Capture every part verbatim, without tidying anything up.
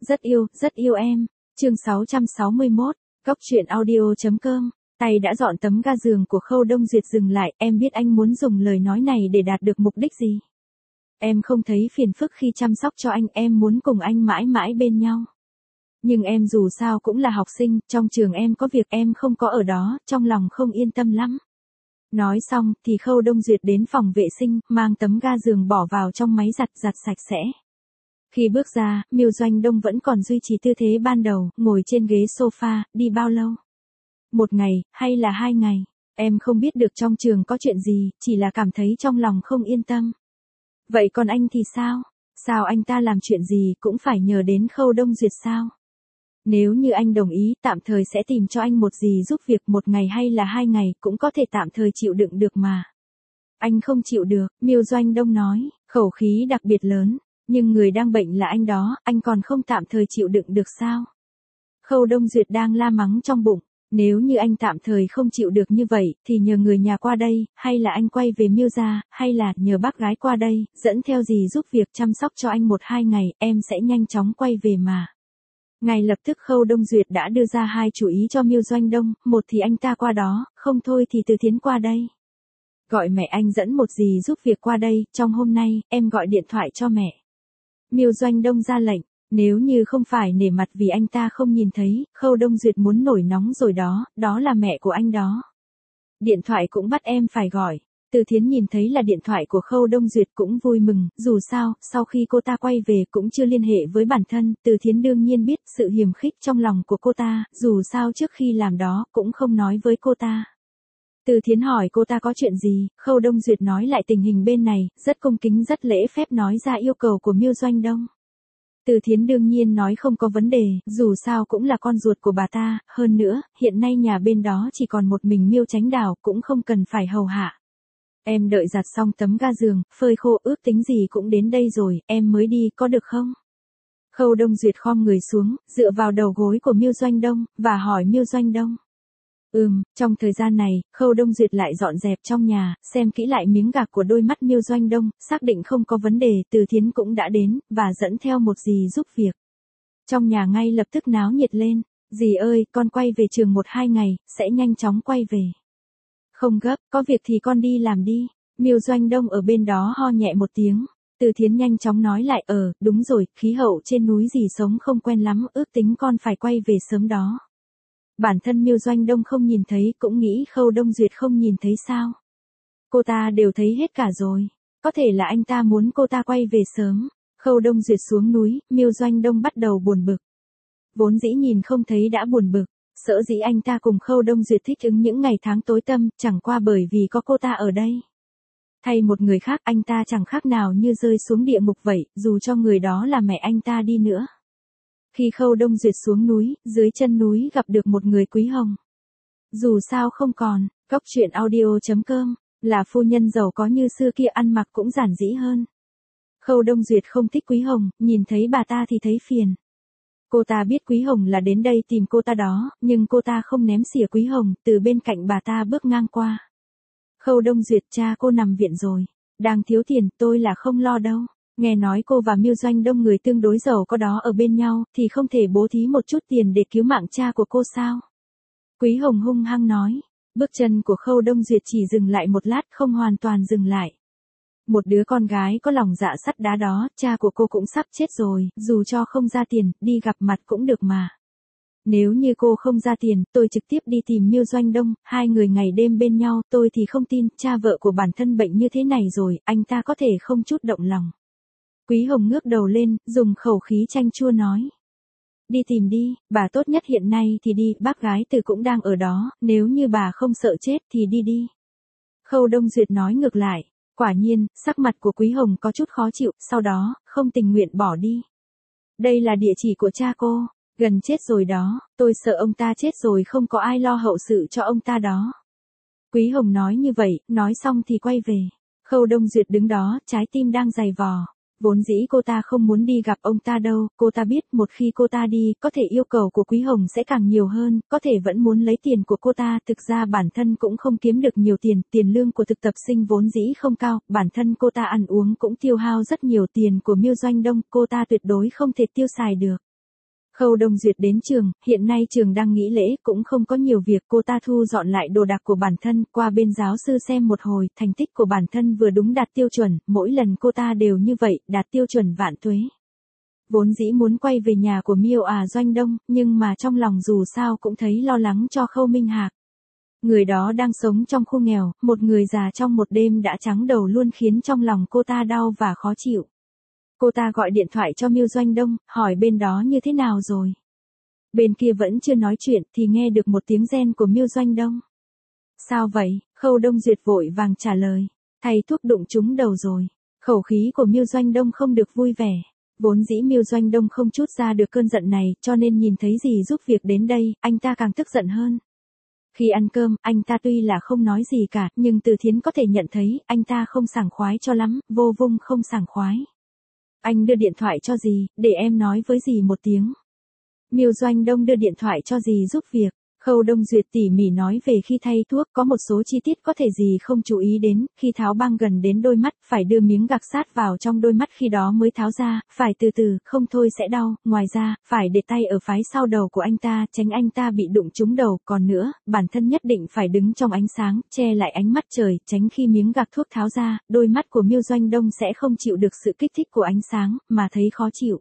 Rất yêu, rất yêu em. Chương sáu trăm sáu mươi mốt, Cóc truyện audio.com. Tay đã dọn tấm ga giường của Khâu Đông Duyệt dừng lại, em biết anh muốn dùng lời nói này để đạt được mục đích gì. Em không thấy phiền phức khi chăm sóc cho anh, em muốn cùng anh mãi mãi bên nhau. Nhưng em dù sao cũng là học sinh, trong trường em có việc em không có ở đó, trong lòng không yên tâm lắm. Nói xong, thì Khâu Đông Duyệt đến phòng vệ sinh, mang tấm ga giường bỏ vào trong máy giặt, giặt sạch sẽ. Khi bước ra, Miêu Doanh Đông vẫn còn duy trì tư thế ban đầu, ngồi trên ghế sofa, đi bao lâu? Một ngày, hay là hai ngày? Em không biết được trong trường có chuyện gì, chỉ là cảm thấy trong lòng không yên tâm. Vậy còn anh thì sao? Sao anh ta làm chuyện gì cũng phải nhờ đến Khâu Đông Duyệt sao? Nếu như anh đồng ý, tạm thời sẽ tìm cho anh một gì giúp việc, một ngày hay là hai ngày cũng có thể tạm thời chịu đựng được mà. Anh không chịu được, Miêu Doanh Đông nói, khẩu khí đặc biệt lớn. Nhưng người đang bệnh là anh đó, anh còn không tạm thời chịu đựng được sao? Khâu Đông Duyệt đang la mắng trong bụng, nếu như anh tạm thời không chịu được như vậy, thì nhờ người nhà qua đây, hay là anh quay về Miêu gia, hay là nhờ bác gái qua đây, dẫn theo gì giúp việc chăm sóc cho anh một hai ngày, em sẽ nhanh chóng quay về mà. Ngay lập tức Khâu Đông Duyệt đã đưa ra hai chủ ý cho Miêu Doanh Đông, một thì anh ta qua đó, không thôi thì Từ Thiến qua đây. Gọi mẹ anh dẫn một gì giúp việc qua đây, trong hôm nay, em gọi điện thoại cho mẹ. Miêu Doanh Đông ra lệnh, nếu như không phải nể mặt vì anh ta không nhìn thấy, Khâu Đông Duyệt muốn nổi nóng rồi đó, đó là mẹ của anh đó. Điện thoại cũng bắt em phải gọi. Từ Thiến nhìn thấy là điện thoại của Khâu Đông Duyệt cũng vui mừng, dù sao, sau khi cô ta quay về cũng chưa liên hệ với bản thân, Từ Thiến đương nhiên biết sự hiềm khích trong lòng của cô ta, dù sao trước khi làm đó cũng không nói với cô ta. Từ Thiến hỏi cô ta có chuyện gì, Khâu Đông Duyệt nói lại tình hình bên này, rất cung kính rất lễ phép nói ra yêu cầu của Miêu Doanh Đông. Từ Thiến đương nhiên nói không có vấn đề, dù sao cũng là con ruột của bà ta, hơn nữa, hiện nay nhà bên đó chỉ còn một mình Miêu Chánh Đào, cũng không cần phải hầu hạ. Em đợi giặt xong tấm ga giường, phơi khô ước tính gì cũng đến đây rồi, em mới đi, có được không? Khâu Đông Duyệt khom người xuống, dựa vào đầu gối của Miêu Doanh Đông, và hỏi Miêu Doanh Đông. Ừm, trong thời gian này, Khâu Đông Duyệt lại dọn dẹp trong nhà, xem kỹ lại miếng gạc của đôi mắt Miêu Doanh Đông, xác định không có vấn đề, Từ Thiến cũng đã đến, và dẫn theo một dì giúp việc. Trong nhà ngay lập tức náo nhiệt lên, dì ơi, con quay về trường một hai ngày, sẽ nhanh chóng quay về. Không gấp, có việc thì con đi làm đi. Miêu Doanh Đông ở bên đó ho nhẹ một tiếng. Từ Thiến nhanh chóng nói lại, ờ, đúng rồi, khí hậu trên núi dì sống không quen lắm, ước tính con phải quay về sớm đó. Bản thân Miêu Doanh Đông không nhìn thấy, cũng nghĩ Khâu Đông Duyệt không nhìn thấy sao. Cô ta đều thấy hết cả rồi. Có thể là anh ta muốn cô ta quay về sớm. Khâu Đông Duyệt xuống núi, Miêu Doanh Đông bắt đầu buồn bực. Vốn dĩ nhìn không thấy đã buồn bực. Sở dĩ anh ta cùng Khâu Đông Duyệt thích ứng những ngày tháng tối tăm, chẳng qua bởi vì có cô ta ở đây. Thay một người khác, anh ta chẳng khác nào như rơi xuống địa ngục vậy, dù cho người đó là mẹ anh ta đi nữa. Khi Khâu Đông Duyệt xuống núi, dưới chân núi gặp được một người Quý Hồng. Dù sao không còn, Cóc truyện audio.com, là phu nhân giàu có như xưa kia, ăn mặc cũng giản dĩ hơn. Khâu Đông Duyệt không thích Quý Hồng, nhìn thấy bà ta thì thấy phiền. Cô ta biết Quý Hồng là đến đây tìm cô ta đó, nhưng cô ta không ném xỉa Quý Hồng, từ bên cạnh bà ta bước ngang qua. Khâu Đông Duyệt, cha cô nằm viện rồi, đang thiếu tiền, tôi là không lo đâu. Nghe nói cô và Miêu Doanh Đông người tương đối giàu có đó ở bên nhau, thì không thể bố thí một chút tiền để cứu mạng cha của cô sao? Quý Hồng hung hăng nói. Bước chân của Khâu Đông Duyệt chỉ dừng lại một lát, không hoàn toàn dừng lại. Một đứa con gái có lòng dạ sắt đá đó, cha của cô cũng sắp chết rồi, dù cho không ra tiền, đi gặp mặt cũng được mà. Nếu như cô không ra tiền, tôi trực tiếp đi tìm Miêu Doanh Đông, hai người ngày đêm bên nhau, tôi thì không tin, cha vợ của bản thân bệnh như thế này rồi, anh ta có thể không chút động lòng. Quý Hồng ngước đầu lên, dùng khẩu khí chanh chua nói. Đi tìm đi, bà tốt nhất hiện nay thì đi, bác gái Từ cũng đang ở đó, nếu như bà không sợ chết thì đi đi. Khâu Đông Duyệt nói ngược lại. Quả nhiên, sắc mặt của Quý Hồng có chút khó chịu, sau đó, không tình nguyện bỏ đi. Đây là địa chỉ của cha cô, gần chết rồi đó, tôi sợ ông ta chết rồi không có ai lo hậu sự cho ông ta đó. Quý Hồng nói như vậy, nói xong thì quay về. Khâu Đông Duyệt đứng đó, trái tim đang giày vò. Vốn dĩ cô ta không muốn đi gặp ông ta đâu, cô ta biết một khi cô ta đi, có thể yêu cầu của Quý Hồng sẽ càng nhiều hơn, có thể vẫn muốn lấy tiền của cô ta, thực ra bản thân cũng không kiếm được nhiều tiền, tiền lương của thực tập sinh vốn dĩ không cao, bản thân cô ta ăn uống cũng tiêu hao rất nhiều tiền của Miêu Doanh Đông, cô ta tuyệt đối không thể tiêu xài được. Khâu Đông Duyệt đến trường, hiện nay trường đang nghỉ lễ, cũng không có nhiều việc, cô ta thu dọn lại đồ đạc của bản thân, qua bên giáo sư xem một hồi, thành tích của bản thân vừa đúng đạt tiêu chuẩn, mỗi lần cô ta đều như vậy, đạt tiêu chuẩn vạn tuế. Vốn dĩ muốn quay về nhà của Miêu à Doanh Đông, nhưng mà trong lòng dù sao cũng thấy lo lắng cho Khâu Minh Hạc. Người đó đang sống trong khu nghèo, một người già trong một đêm đã trắng đầu luôn khiến trong lòng cô ta đau và khó chịu. Cô ta gọi điện thoại cho Miêu Doanh Đông, hỏi bên đó như thế nào rồi. Bên kia vẫn chưa nói chuyện thì nghe được một tiếng rên của Miêu Doanh Đông. Sao vậy? Khâu Đông Duyệt vội vàng trả lời. Thầy thuốc đụng trúng đầu rồi. Khẩu khí của Miêu Doanh Đông không được vui vẻ. Vốn dĩ Miêu Doanh Đông không chút ra được cơn giận này, cho nên nhìn thấy dì giúp việc đến đây, anh ta càng tức giận hơn. Khi ăn cơm, anh ta tuy là không nói gì cả, nhưng Từ Thiến có thể nhận thấy, anh ta không sảng khoái cho lắm, vô vung không sảng khoái. Anh đưa điện thoại cho dì, để em nói với dì một tiếng. Miêu Doanh Đông đưa điện thoại cho dì giúp việc. Khâu Đông Duyệt tỉ mỉ nói về khi thay thuốc, có một số chi tiết có thể dì không chú ý đến, khi tháo băng gần đến đôi mắt, phải đưa miếng gạc sát vào trong đôi mắt khi đó mới tháo ra, phải từ từ, không thôi sẽ đau, ngoài ra, phải để tay ở phái sau đầu của anh ta, tránh anh ta bị đụng trúng đầu, còn nữa, bản thân nhất định phải đứng trong ánh sáng, che lại ánh mắt trời, tránh khi miếng gạc thuốc tháo ra, đôi mắt của Miêu Doanh Đông sẽ không chịu được sự kích thích của ánh sáng, mà thấy khó chịu.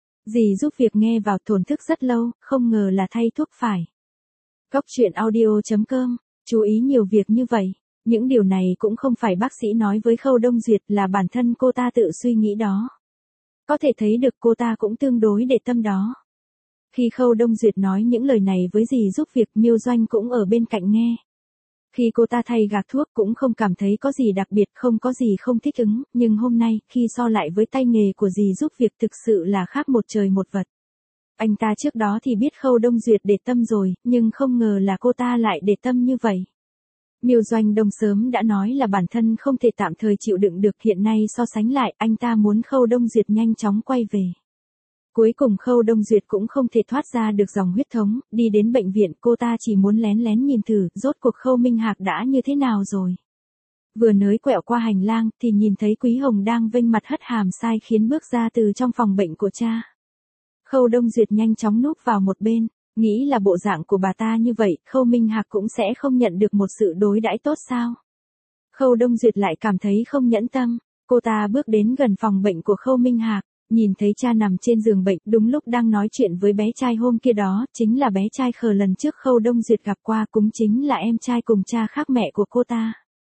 Dì giúp việc nghe vào thổn thức rất lâu, không ngờ là thay thuốc phải. Góc truyện audio chấm com, chú ý nhiều việc như vậy. Những điều này cũng không phải bác sĩ nói với Khâu Đông Duyệt, là bản thân cô ta tự suy nghĩ đó. Có thể thấy được cô ta cũng tương đối để tâm đó. Khi Khâu Đông Duyệt nói những lời này với dì giúp việc, Miêu Doanh cũng ở bên cạnh nghe. Khi cô ta thay gạc thuốc cũng không cảm thấy có gì đặc biệt, không có gì không thích ứng, nhưng hôm nay, khi so lại với tay nghề của dì giúp việc thực sự là khác một trời một vật. Anh ta trước đó thì biết Khâu Đông Duyệt để tâm rồi, nhưng không ngờ là cô ta lại để tâm như vậy. Miêu Doanh Đông sớm đã nói là bản thân không thể tạm thời chịu đựng được, hiện nay so sánh lại, anh ta muốn Khâu Đông Duyệt nhanh chóng quay về. Cuối cùng Khâu Đông Duyệt cũng không thể thoát ra được dòng huyết thống, đi đến bệnh viện, cô ta chỉ muốn lén lén nhìn thử, rốt cuộc Khâu Minh Hạc đã như thế nào rồi. Vừa nới quẹo qua hành lang, thì nhìn thấy Quý Hồng đang vênh mặt hất hàm sai khiến bước ra từ trong phòng bệnh của cha. Khâu Đông Duyệt nhanh chóng núp vào một bên, nghĩ là bộ dạng của bà ta như vậy, Khâu Minh Hạc cũng sẽ không nhận được một sự đối đãi tốt sao. Khâu Đông Duyệt lại cảm thấy không nhẫn tâm, cô ta bước đến gần phòng bệnh của Khâu Minh Hạc, nhìn thấy cha nằm trên giường bệnh, đúng lúc đang nói chuyện với bé trai hôm kia đó, chính là bé trai khờ lần trước Khâu Đông Duyệt gặp qua, cũng chính là em trai cùng cha khác mẹ của cô ta.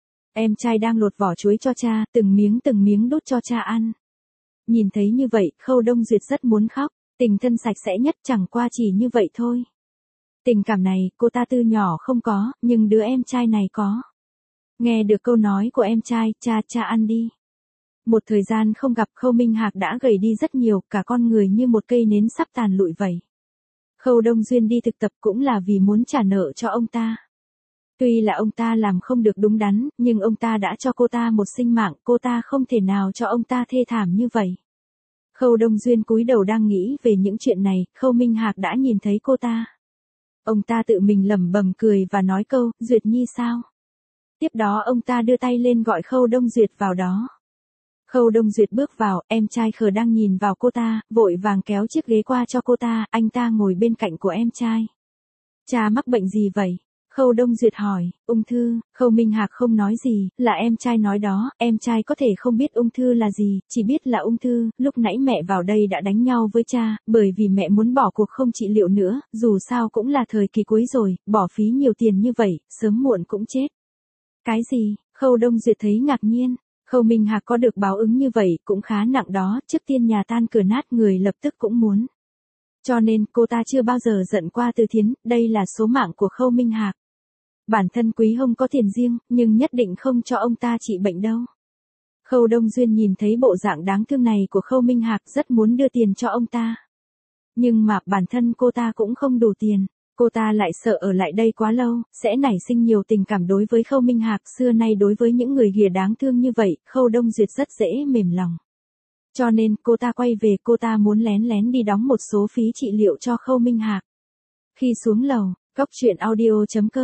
Em trai đang lột vỏ chuối cho cha, từng miếng từng miếng đút cho cha ăn. Nhìn thấy như vậy, Khâu Đông Duyệt rất muốn khóc. Tình thân sạch sẽ nhất, chẳng qua chỉ như vậy thôi. Tình cảm này, cô ta từ nhỏ không có, nhưng đứa em trai này có. Nghe được câu nói của em trai, cha cha ăn đi. Một thời gian không gặp, Khâu Minh Hạc đã gầy đi rất nhiều, cả con người như một cây nến sắp tàn lụi vậy. Khâu Đông Duyên đi thực tập cũng là vì muốn trả nợ cho ông ta. Tuy là ông ta làm không được đúng đắn, nhưng ông ta đã cho cô ta một sinh mạng, cô ta không thể nào cho ông ta thê thảm như vậy. Khâu Đông Duyên cúi đầu đang nghĩ về những chuyện này, Khâu Minh Hạc đã nhìn thấy cô ta. Ông ta tự mình lẩm bẩm cười và nói câu, Duyệt Nhi sao? Tiếp đó ông ta đưa tay lên gọi Khâu Đông Duyệt vào đó. Khâu Đông Duyệt bước vào, em trai khờ đang nhìn vào cô ta, vội vàng kéo chiếc ghế qua cho cô ta, anh ta ngồi bên cạnh của em trai. Cha mắc bệnh gì vậy? Khâu Đông Duyệt hỏi, ung thư. Khâu Minh Hạc không nói gì, là em trai nói đó, em trai có thể không biết ung thư là gì, chỉ biết là ung thư, lúc nãy mẹ vào đây đã đánh nhau với cha, bởi vì mẹ muốn bỏ cuộc không trị liệu nữa, dù sao cũng là thời kỳ cuối rồi, bỏ phí nhiều tiền như vậy, sớm muộn cũng chết. Cái gì? Khâu Đông Duyệt thấy ngạc nhiên, Khâu Minh Hạc có được báo ứng như vậy, cũng khá nặng đó, trước tiên nhà tan cửa nát người lập tức cũng muốn. Cho nên, cô ta chưa bao giờ giận qua Từ Thiến, đây là số mạng của Khâu Minh Hạc. Bản thân Quý Hồng có tiền riêng, nhưng nhất định không cho ông ta trị bệnh đâu. Khâu Đông Duyên nhìn thấy bộ dạng đáng thương này của Khâu Minh Hạc rất muốn đưa tiền cho ông ta. Nhưng mà bản thân cô ta cũng không đủ tiền, cô ta lại sợ ở lại đây quá lâu, sẽ nảy sinh nhiều tình cảm đối với Khâu Minh Hạc. Xưa nay đối với những người ghìa đáng thương như vậy, Khâu Đông Duyệt rất dễ mềm lòng. Cho nên, cô ta quay về, cô ta muốn lén lén đi đóng một số phí trị liệu cho Khâu Minh Hạc. Khi xuống lầu, góc truyện audio chấm com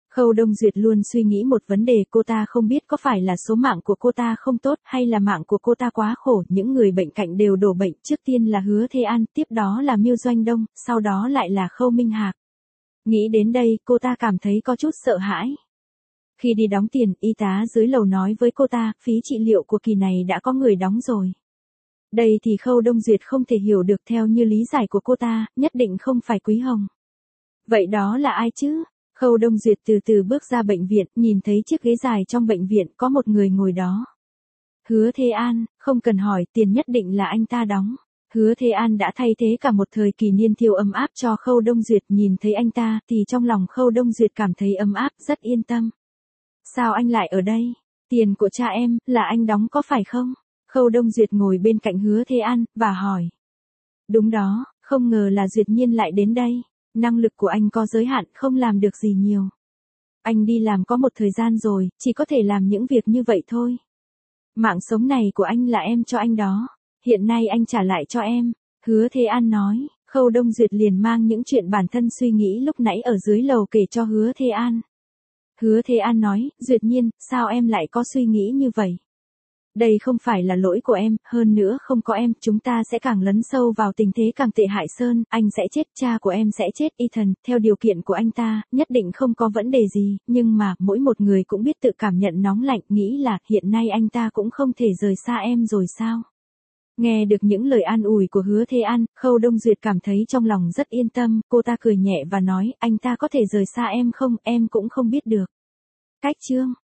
Khâu Đông Duyệt luôn suy nghĩ một vấn đề, cô ta không biết có phải là số mạng của cô ta không tốt hay là mạng của cô ta quá khổ, những người bệnh cạnh đều đổ bệnh, trước tiên là Hứa Thế An, tiếp đó là Miêu Doanh Đông, sau đó lại là Khâu Minh Hạc. Nghĩ đến đây, cô ta cảm thấy có chút sợ hãi. Khi đi đóng tiền, y tá dưới lầu nói với cô ta, phí trị liệu của kỳ này đã có người đóng rồi. Đây thì Khâu Đông Duyệt không thể hiểu được, theo như lý giải của cô ta, nhất định không phải Quý Hồng. Vậy đó là ai chứ? Khâu Đông Duyệt từ từ bước ra bệnh viện, nhìn thấy chiếc ghế dài trong bệnh viện có một người ngồi đó. Hứa Thế An, không cần hỏi, tiền nhất định là anh ta đóng. Hứa Thế An đã thay thế cả một thời kỳ niên thiếu ấm áp cho Khâu Đông Duyệt, nhìn thấy anh ta thì trong lòng Khâu Đông Duyệt cảm thấy ấm áp, rất yên tâm. Sao anh lại ở đây? Tiền của cha em, là anh đóng có phải không? Khâu Đông Duyệt ngồi bên cạnh Hứa Thế An, và hỏi. Đúng đó, không ngờ là Duyệt Nhiên lại đến đây. Năng lực của anh có giới hạn, không làm được gì nhiều. Anh đi làm có một thời gian rồi, chỉ có thể làm những việc như vậy thôi. Mạng sống này của anh là em cho anh đó. Hiện nay anh trả lại cho em. Hứa Thế An nói. Khâu Đông Duyệt liền mang những chuyện bản thân suy nghĩ lúc nãy ở dưới lầu kể cho Hứa Thế An. Hứa Thế An nói, Duyệt Nhiên, sao em lại có suy nghĩ như vậy? Đây không phải là lỗi của em, hơn nữa không có em, chúng ta sẽ càng lấn sâu vào tình thế càng tệ hại sơn, anh sẽ chết, cha của em sẽ chết, Ethan, theo điều kiện của anh ta, nhất định không có vấn đề gì, nhưng mà, mỗi một người cũng biết tự cảm nhận nóng lạnh, nghĩ là, hiện nay anh ta cũng không thể rời xa em rồi sao? Nghe được những lời an ủi của Hứa Thế An, Khâu Đông Duyệt cảm thấy trong lòng rất yên tâm, cô ta cười nhẹ và nói, anh ta có thể rời xa em không, em cũng không biết được. Cách chương